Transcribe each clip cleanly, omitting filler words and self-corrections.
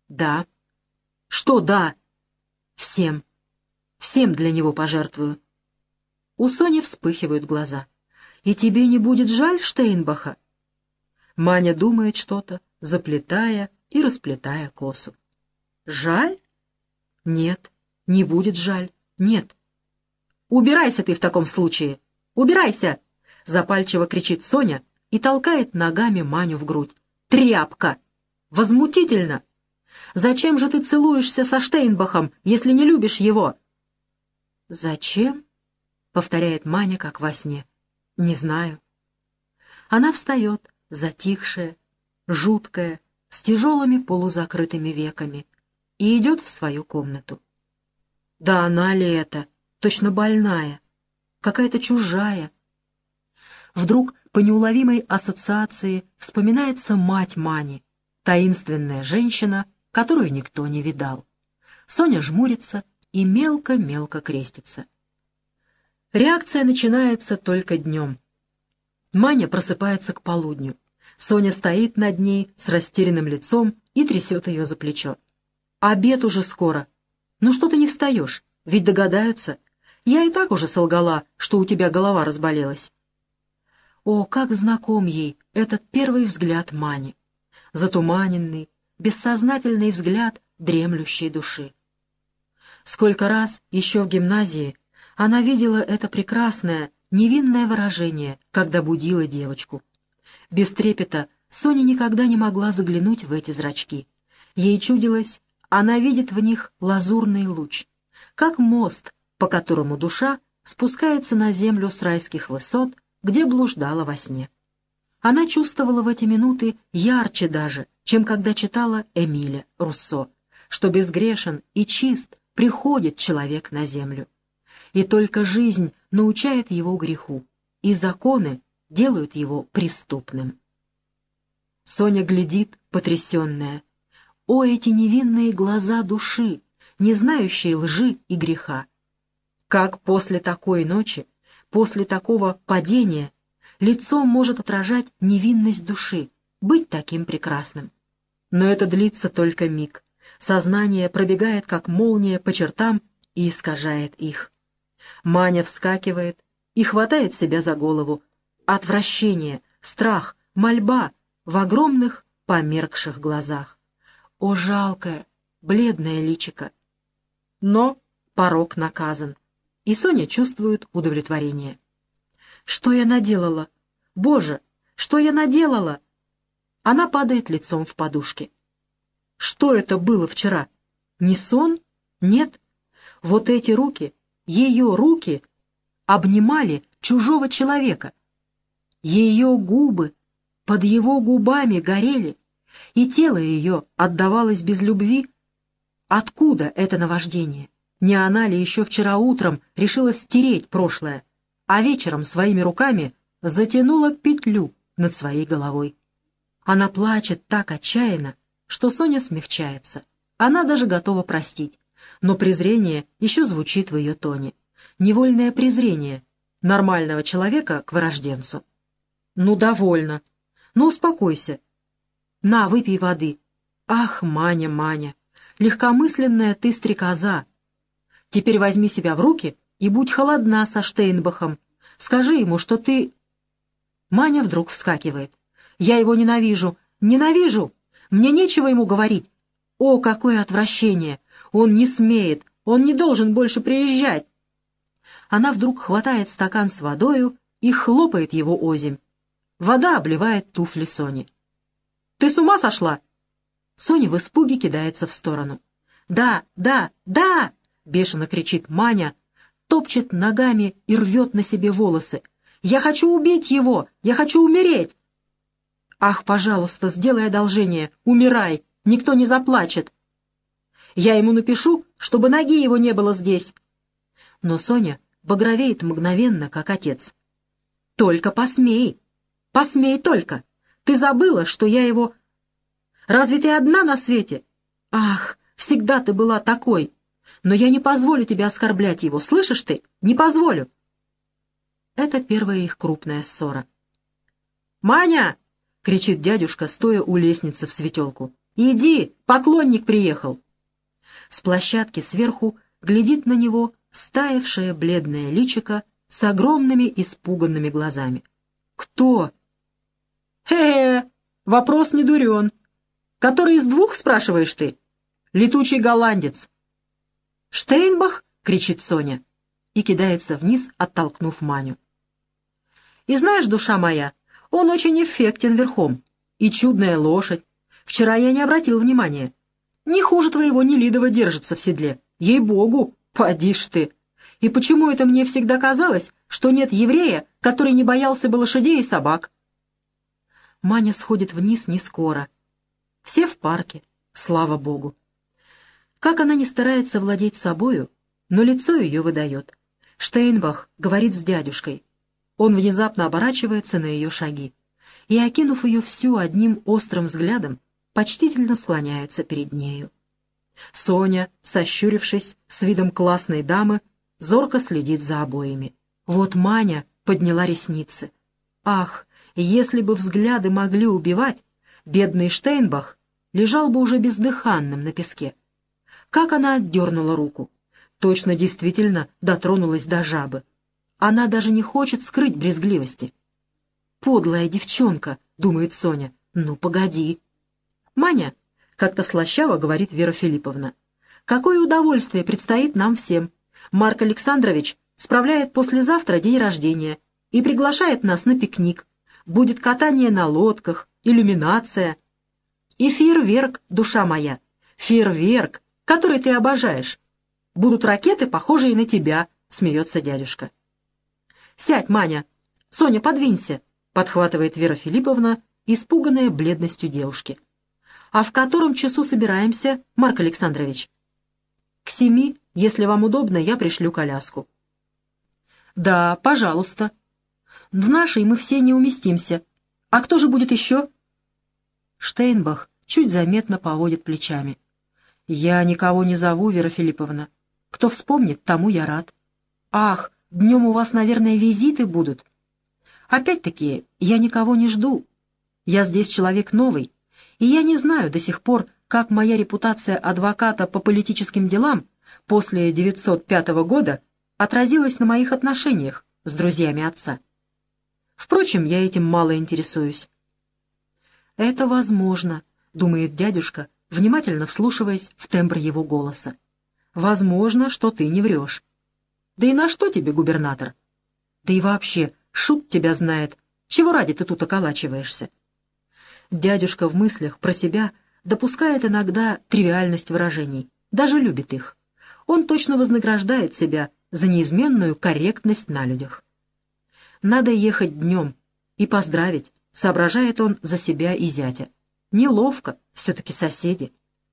Да. Что да? Всем. Всем для него пожертвую. У Сони вспыхивают глаза. И тебе не будет жаль Штейнбаха? Маня думает что-то, заплетая и расплетая косу. Жаль? Нет, не будет жаль. Нет. Убирайся ты в таком случае. Убирайся! Запальчиво кричит Соня и толкает ногами Маню в грудь. Тряпка! Возмутительно! Зачем же ты целуешься со Штейнбахом, если не любишь его? Зачем? Повторяет Маня, как во сне. Не знаю. Она встает, затихшая, жуткая, с тяжелыми полузакрытыми веками, и идет в свою комнату. Да она ли это? Точно больная, какая-то чужая. Вдруг по неуловимой ассоциации вспоминается мать Мани, таинственная женщина, которую никто не видал. Соня жмурится и мелко-мелко крестится. Реакция начинается только днем. Маня просыпается к полудню. Соня стоит над ней с растерянным лицом и трясет ее за плечо. «Обед уже скоро. Ну что ты не встаешь? Ведь догадаются. Я и так уже солгала, что у тебя голова разболелась». О, как знаком ей этот первый взгляд Мани. Затуманенный, бессознательный взгляд дремлющей души. Сколько раз еще в гимназии она видела это прекрасное, невинное выражение, когда будила девочку. Без трепета Соня никогда не могла заглянуть в эти зрачки. Ей чудилось, она видит в них лазурный луч, как мост, по которому душа спускается на землю с райских высот, где блуждала во сне. Она чувствовала в эти минуты ярче даже, чем когда читала Эмиля Руссо, что безгрешен и чист приходит человек на землю. И только жизнь научает его греху, и законы делают его преступным. Соня глядит, потрясенная. О, эти невинные глаза души, не знающие лжи и греха! Как после такой ночи, после такого падения, лицо может отражать невинность души, быть таким прекрасным? Но это длится только миг. Сознание пробегает, как молния, по чертам и искажает их. Маня вскакивает и хватает себя за голову. Отвращение, страх, мольба в огромных померкших глазах. О, жалкое, бледное личико! Но порок наказан, и Соня чувствует удовлетворение. Что я наделала? Боже, что я наделала? Она падает лицом в подушки. Что это было вчера? Не сон? Нет. Вот эти руки, ее руки, обнимали чужого человека. Ее губы под его губами горели, и тело ее отдавалось без любви. Откуда это наваждение? Не она ли еще вчера утром решила стереть прошлое, а вечером своими руками затянула петлю над своей головой? Она плачет так отчаянно, что Соня смягчается. Она даже готова простить, но презрение еще звучит в ее тоне. Невольное презрение нормального человека к вырожденцу. «Ну, довольно. Ну, успокойся. На, выпей воды. Ах, Маня, Маня, легкомысленная ты стрекоза. Теперь возьми себя в руки и будь холодна со Штейнбахом. Скажи ему, что ты...» Маня вдруг вскакивает. «Я его ненавижу, ненавижу! Мне нечего ему говорить. О, какое отвращение! Он не смеет, он не должен больше приезжать!» Она вдруг хватает стакан с водою и хлопает его озимь. Вода обливает туфли Сони. «Ты с ума сошла?» Соня в испуге кидается в сторону. «Да, да, да!» — бешено кричит Маня, топчет ногами и рвет на себе волосы. «Я хочу убить его! Я хочу умереть!» «Ах, пожалуйста, сделай одолжение, умирай, никто не заплачет. Я ему напишу, чтобы ноги его не было здесь». Но Соня багровеет мгновенно, как отец. «Только посмей! Посмей только! Ты забыла, что я его... Разве ты одна на свете? Ах, всегда ты была такой! Но я не позволю тебе оскорблять его, слышишь ты? Не позволю!» Это первая их крупная ссора. «Маня!» — кричит дядюшка, стоя у лестницы в светелку. «Иди, поклонник приехал!» С площадки сверху глядит на него стаявшее бледное личико с огромными испуганными глазами. «Кто?» «Хе-хе, вопрос не дурен. Который из двух, спрашиваешь ты? Летучий голландец». «Штейнбах!» — кричит Соня и кидается вниз, оттолкнув Маню. «И знаешь, душа моя, он очень эффектен верхом. И чудная лошадь. Вчера я не обратил внимания. Не хуже твоего Нелидова держится в седле. Ей-богу, поди ж ты. И почему это мне всегда казалось, что нет еврея, который не боялся бы лошадей и собак?» Маня сходит вниз не скоро. Все в парке, слава богу. Как она не старается владеть собою, но лицо ее выдает. Штейнбах говорит с дядюшкой. Он внезапно оборачивается на ее шаги и, окинув ее всю одним острым взглядом, почтительно склоняется перед нею. Соня, сощурившись с видом классной дамы, зорко следит за обоими. Вот Маня подняла ресницы. Ах, если бы взгляды могли убивать, бедный Штейнбах лежал бы уже бездыханным на песке. Как она отдернула руку! Точно действительно дотронулась до жабы. Она даже не хочет скрыть брезгливости. «Подлая девчонка», — думает Соня, — «ну, погоди». «Маня», — как-то слащаво говорит Вера Филипповна, — «какое удовольствие предстоит нам всем. Марк Александрович справляет послезавтра день рождения и приглашает нас на пикник. Будет катание на лодках, иллюминация. И фейерверк, душа моя, фейерверк, который ты обожаешь. Будут ракеты, похожие на тебя», — смеется дядюшка. «Сядь, Маня. Соня, подвинься», — подхватывает Вера Филипповна, испуганная бледностью девушки. «А в котором часу собираемся, Марк Александрович?» «К 7, если вам удобно, я пришлю коляску». «Да, пожалуйста. В нашей мы все не уместимся. А кто же будет еще?» Штейнбах чуть заметно поводит плечами. «Я никого не зову, Вера Филипповна. Кто вспомнит, тому я рад. Ах, днем у вас, наверное, визиты будут. Опять-таки, я никого не жду. Я здесь человек новый, и я не знаю до сих пор, как моя репутация адвоката по политическим делам после 905 года отразилась на моих отношениях с друзьями отца. Впрочем, я этим мало интересуюсь». «Это возможно», — думает дядюшка, внимательно вслушиваясь в тембр его голоса. «Возможно, что ты не врешь. Да и на что тебе губернатор? Да и вообще, шут тебя знает. Чего ради ты тут околачиваешься?» Дядюшка в мыслях про себя допускает иногда тривиальность выражений, даже любит их. Он точно вознаграждает себя за неизменную корректность на людях. «Надо ехать днем и поздравить», — соображает он за себя и зятя. «Неловко, все-таки соседи».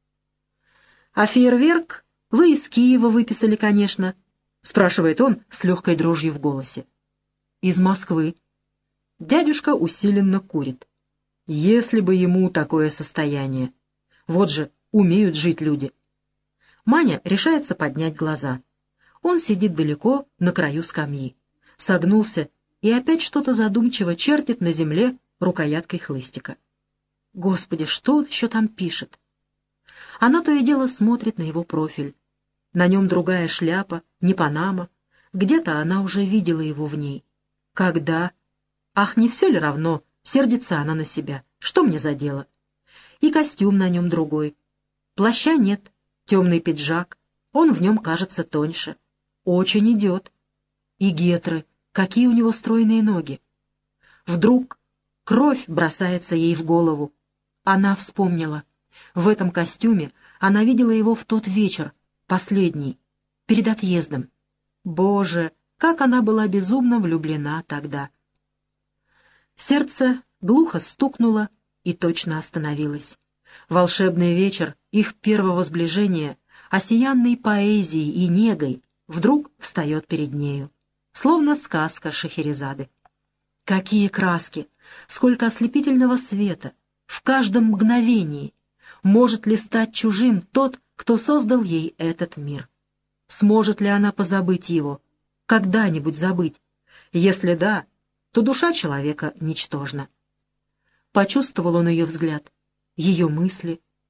«А фейерверк вы из Киева выписали, конечно», — спрашивает он с легкой дрожью в голосе. «Из Москвы». Дядюшка усиленно курит. Если бы ему такое состояние. Вот же, умеют жить люди. Маня решается поднять глаза. Он сидит далеко, на краю скамьи. Согнулся и опять что-то задумчиво чертит на земле рукояткой хлыстика. Господи, что он еще там пишет? Она то и дело смотрит на его профиль. На нем другая шляпа, не панама. Где-то она уже видела его в ней. Когда? Ах, не все ли равно? Сердится она на себя. Что мне за дело? И костюм на нем другой. Плаща нет, темный пиджак. Он в нем кажется тоньше. Очень идет. И гетры, какие у него стройные ноги. Вдруг кровь бросается ей в голову. Она вспомнила. В этом костюме она видела его в тот вечер, последний, перед отъездом. Боже, как она была безумно влюблена тогда. Сердце глухо стукнуло и точно остановилось. Волшебный вечер их первого сближения, осиянный поэзией и негой, вдруг встает перед нею, словно сказка Шахерезады. Какие краски, сколько ослепительного света в каждом мгновении! Может ли стать чужим тот, кто создал ей этот мир? Сможет ли она позабыть его? Когда-нибудь забыть? Если да, то душа человека ничтожна. Почувствовал он ее взгляд, ее мысли,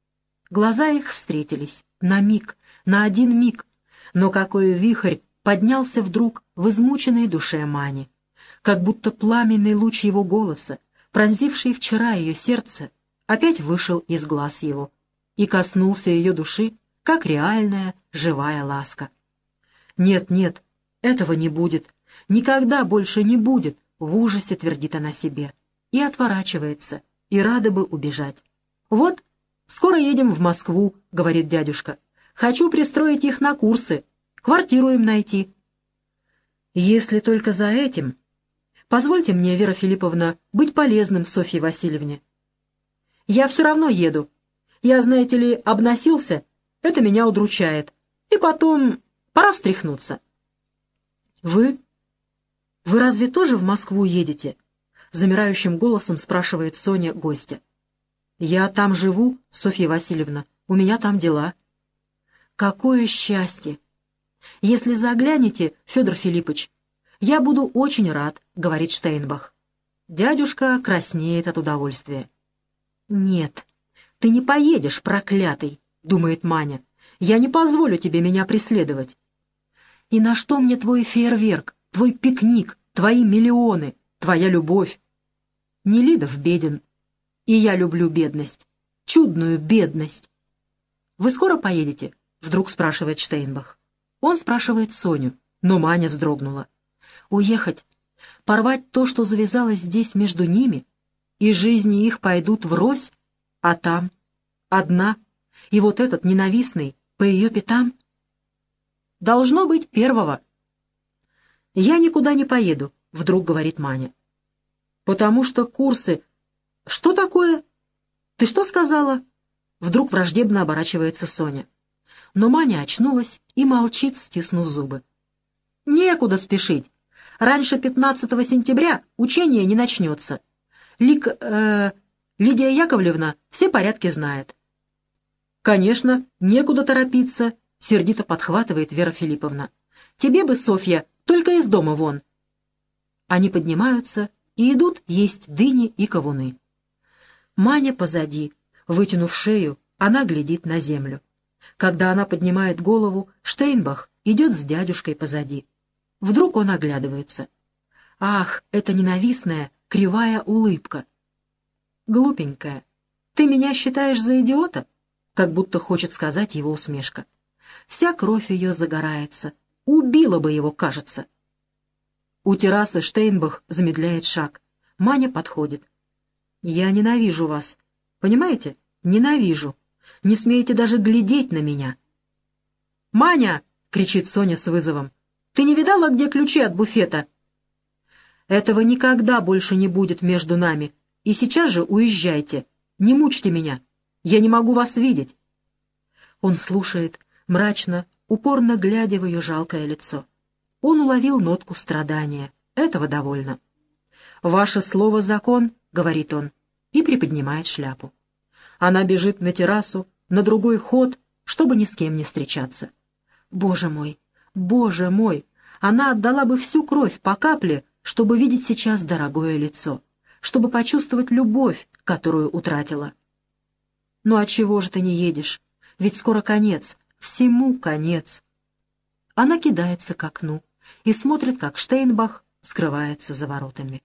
Глаза их встретились. На миг, на один миг. Но какой вихрь поднялся вдруг в измученной душе Мани. Как будто пламенный луч его голоса, пронзивший вчера ее сердце, опять вышел из глаз его и коснулся ее души, как реальная живая ласка. «Нет, нет, этого не будет, никогда больше не будет», — в ужасе твердит она себе, и отворачивается, и рада бы убежать. «Вот, скоро едем в Москву», — говорит дядюшка. «Хочу пристроить их на курсы, квартиру им найти». «Если только за этим, позвольте мне, Вера Филипповна, быть полезным Софье Васильевне». «Я все равно еду. Я, знаете ли, обносился, это меня удручает. И потом пора встряхнуться». «Вы? Вы разве тоже в Москву едете?» — замирающим голосом спрашивает Соня гостя. «Я там живу, Софья Васильевна, у меня там дела». «Какое счастье! Если заглянете, Федор Филиппович, я буду очень рад», — говорит Штейнбах. Дядюшка краснеет от удовольствия. «Нет, ты не поедешь, проклятый», — думает Маня. «Я не позволю тебе меня преследовать». «И на что мне твой фейерверк, твой пикник, твои миллионы, твоя любовь?» Нелидов беден, и я люблю бедность, чудную бедность. «Вы скоро поедете?» — вдруг спрашивает Штейнбах. Он спрашивает Соню, но Маня вздрогнула. Уехать, порвать то, что завязалось здесь между ними, и жизни их пойдут врозь, а там одна, и вот этот ненавистный по ее пятам? Должно быть первого. «Я никуда не поеду», — вдруг говорит Маня. «Потому что курсы...» «Что такое? Ты что сказала?» Вдруг враждебно оборачивается Соня. Но Маня очнулась и молчит, стиснув зубы. «Некуда спешить. Раньше 15 сентября учение не начнется. Лидия Яковлевна все порядки знает». «Конечно, некуда торопиться», — сердито подхватывает Вера Филипповна. «Тебе бы, Софья, только из дома вон». Они поднимаются и идут есть дыни и кавуны. Маня позади, вытянув шею, она глядит на землю. Когда она поднимает голову, Штейнбах идет с дядюшкой позади. Вдруг он оглядывается. Ах, эта ненавистная, кривая улыбка. «Глупенькая, ты меня считаешь за идиота?» Как будто хочет сказать его усмешка. Вся кровь ее загорается. Убила бы его, кажется. У террасы Штейнбах замедляет шаг. Маня подходит. «Я ненавижу вас. Понимаете? Ненавижу. Не смеете даже глядеть на меня». «Маня!» — кричит Соня с вызовом. «Ты не видала, где ключи от буфета?» «Этого никогда больше не будет между нами. И сейчас же уезжайте. Не мучьте меня. Я не могу вас видеть». Он слушает, мрачно, упорно глядя в ее жалкое лицо. Он уловил нотку страдания. Этого довольно. «Ваше слово — закон», — говорит он, и приподнимает шляпу. Она бежит на террасу, на другой ход, чтобы ни с кем не встречаться. Боже мой, Боже мой! Она отдала бы всю кровь по капле, чтобы видеть сейчас дорогое лицо, чтобы почувствовать любовь, которую утратила. «Ну отчего же ты не едешь? Ведь скоро конец, всему конец». Она кидается к окну и смотрит, как Штейнбах скрывается за воротами.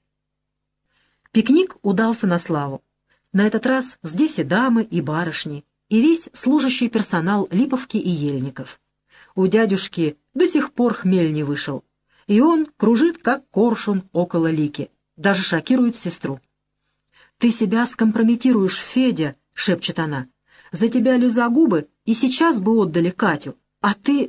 Пикник удался на славу. На этот раз здесь и дамы, и барышни, и весь служащий персонал Липовки и Ельников. У дядюшки до сих пор хмель не вышел, и он кружит, как коршун, около Лики, даже шокирует сестру. «Ты себя скомпрометируешь, Федя», — шепчет она. «За тебя лиза губы, и сейчас бы отдали Катю, а ты...»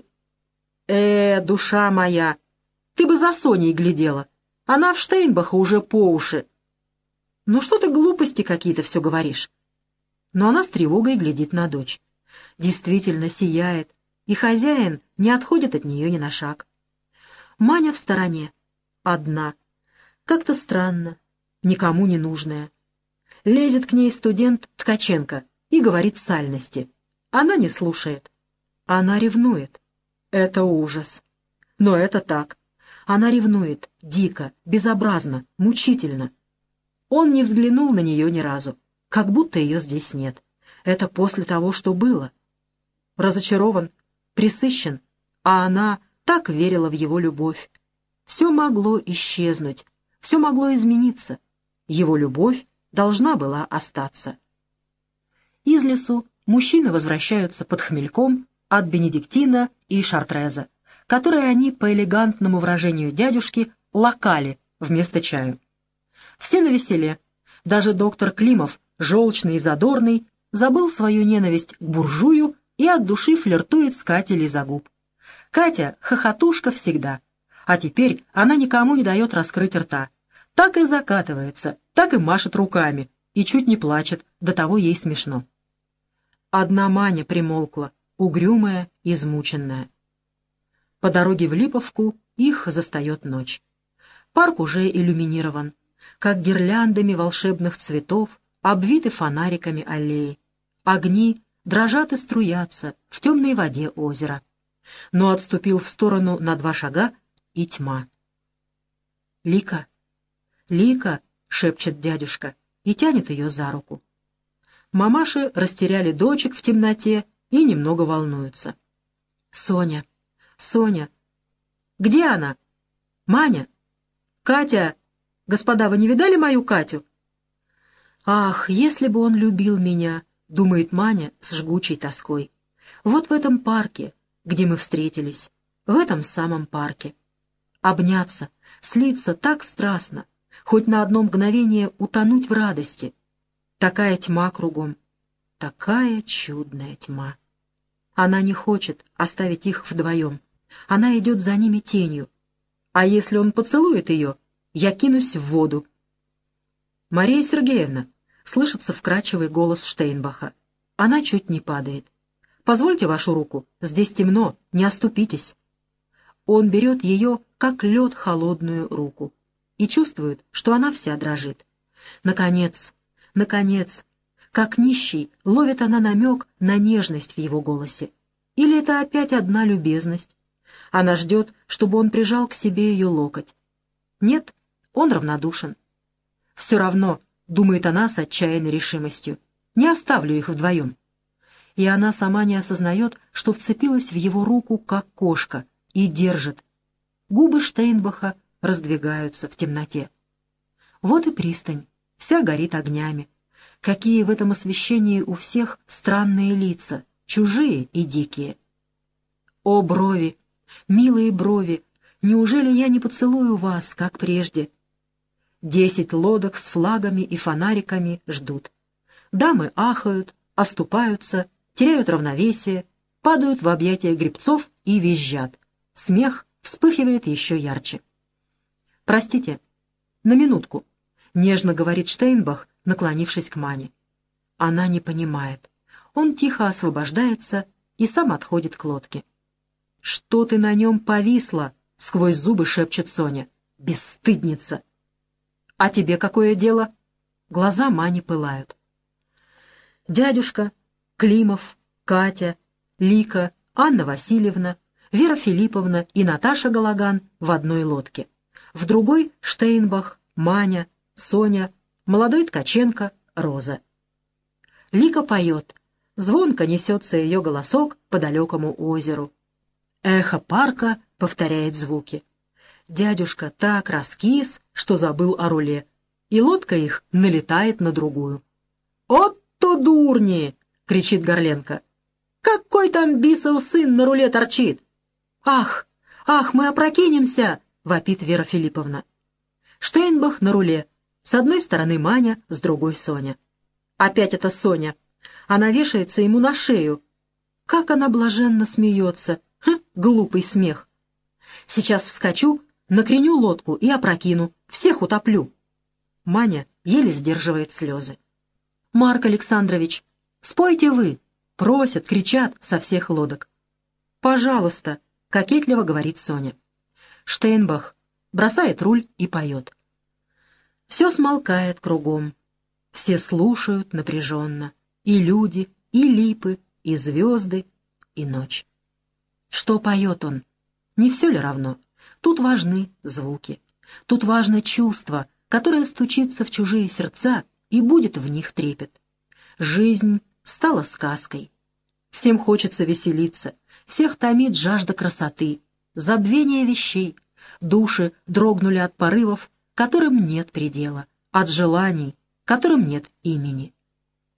душа моя, ты бы за Соней глядела. Она в Штейнбаха уже по уши». «Ну что ты глупости какие-то все говоришь?» Но она с тревогой глядит на дочь. Действительно сияет, и хозяин не отходит от нее ни на шаг. Маня в стороне, одна, как-то странно, никому не нужная. Лезет к ней студент Ткаченко и говорит сальности. Она не слушает. Она ревнует. Это ужас. Но это так. Она ревнует, дико, безобразно, мучительно. Он не взглянул на нее ни разу, как будто ее здесь нет. Это после того, что было. Разочарован, пресыщен, а она так верила в его любовь. Все могло исчезнуть, все могло измениться. Его любовь должна была остаться. Из лесу мужчины возвращаются под хмельком от бенедиктина и шартреза, которые они, по элегантному выражению дядюшки, локали вместо чаю. Все навеселе. Даже доктор Климов, желчный и задорный, забыл свою ненависть к буржую и от души флиртует с Катей Лизагуб. Катя — хохотушка всегда, а теперь она никому не дает раскрыть рта. Так и закатывается, так и машет руками, и чуть не плачет, до того ей смешно. Одна Маня примолкла, угрюмая, измученная. По дороге в Липовку их застает ночь. Парк уже иллюминирован, как гирляндами волшебных цветов, обвиты фонариками аллеи. Огни дрожат и струятся в темной воде озера. Но отступил в сторону на 2 шага, и тьма. «Лика, Лика!» — шепчет дядюшка и тянет ее за руку. Мамаши растеряли дочек в темноте и немного волнуются. «Соня! Соня! Где она? Маня! Катя! Господа, вы не видали мою Катю?» «Ах, если бы он любил меня!» — думает Маня с жгучей тоской. «Вот в этом парке, где мы встретились, в этом самом парке. Обняться, слиться так страстно, хоть на одно мгновение утонуть в радости. Такая тьма кругом, такая чудная тьма. Она не хочет оставить их вдвоем. Она идет за ними тенью. А если он поцелует ее, я кинусь в воду». «Мария Сергеевна», — слышится вкрадчивый голос Штейнбаха. Она чуть не падает. «Позвольте вашу руку, здесь темно, не оступитесь». Он берет ее, как лед, холодную руку, и чувствует, что она вся дрожит. Наконец, как нищий, ловит она намек на нежность в его голосе. Или это опять одна любезность? Она ждет, чтобы он прижал к себе ее локоть. Нет, он равнодушен. «Все равно», — думает она с отчаянной решимостью, — «не оставлю их вдвоем». И она сама не осознает, что вцепилась в его руку, как кошка, и держит. Губы Штейнбаха раздвигаются в темноте. Вот и пристань, вся горит огнями. Какие в этом освещении у всех странные лица, чужие и дикие. О, брови, милые брови, неужели я не поцелую вас, как прежде? 10 лодок с флагами и фонариками ждут. Дамы ахают, оступаются, теряют равновесие, падают в объятия гребцов и визжат. Смех вспыхивает еще ярче. «Простите, на минутку», — нежно говорит Штейнбах, наклонившись к Мане. Она не понимает. Он тихо освобождается и сам отходит к лодке. «Что ты на нем повисла?» — сквозь зубы шепчет Соня. «Бесстыдница!» «А тебе какое дело?» Глаза Мани пылают. Дядюшка, Климов, Катя, Лика, Анна Васильевна, Вера Филипповна и Наташа Галаган в одной лодке. В другой — Штейнбах, Маня, Соня, молодой Ткаченко, Роза. Лика поет. Звонко несется ее голосок по далекому озеру. Эхо парка повторяет звуки. Дядюшка так раскис, что забыл о руле, и лодка их налетает на другую. «От-то дурни!» — кричит Горленко. «Какой там бисов сын на руле торчит?» «Ах, ах, мы опрокинемся!» — вопит Вера Филипповна. Штейнбах на руле. С одной стороны Маня, с другой Соня. Опять это Соня. Она вешается ему на шею. Как она блаженно смеется. Глупый смех. Сейчас вскочу, накреню лодку и опрокину. Всех утоплю. Маня еле сдерживает слезы. «Марк Александрович, спойте вы!» Просят, кричат со всех лодок. «Пожалуйста!» — кокетливо говорит Соня. Штейнбах бросает руль и поет. Все смолкает кругом. Все слушают напряженно. И люди, и липы, и звезды, и ночь. Что поет он? Не все ли равно? Тут важны звуки. Тут важно чувство, которое стучится в чужие сердца и будет в них трепет. Жизнь стало сказкой. Всем хочется веселиться, всех томит жажда красоты, забвение вещей. Души дрогнули от порывов, которым нет предела, от желаний, которым нет имени.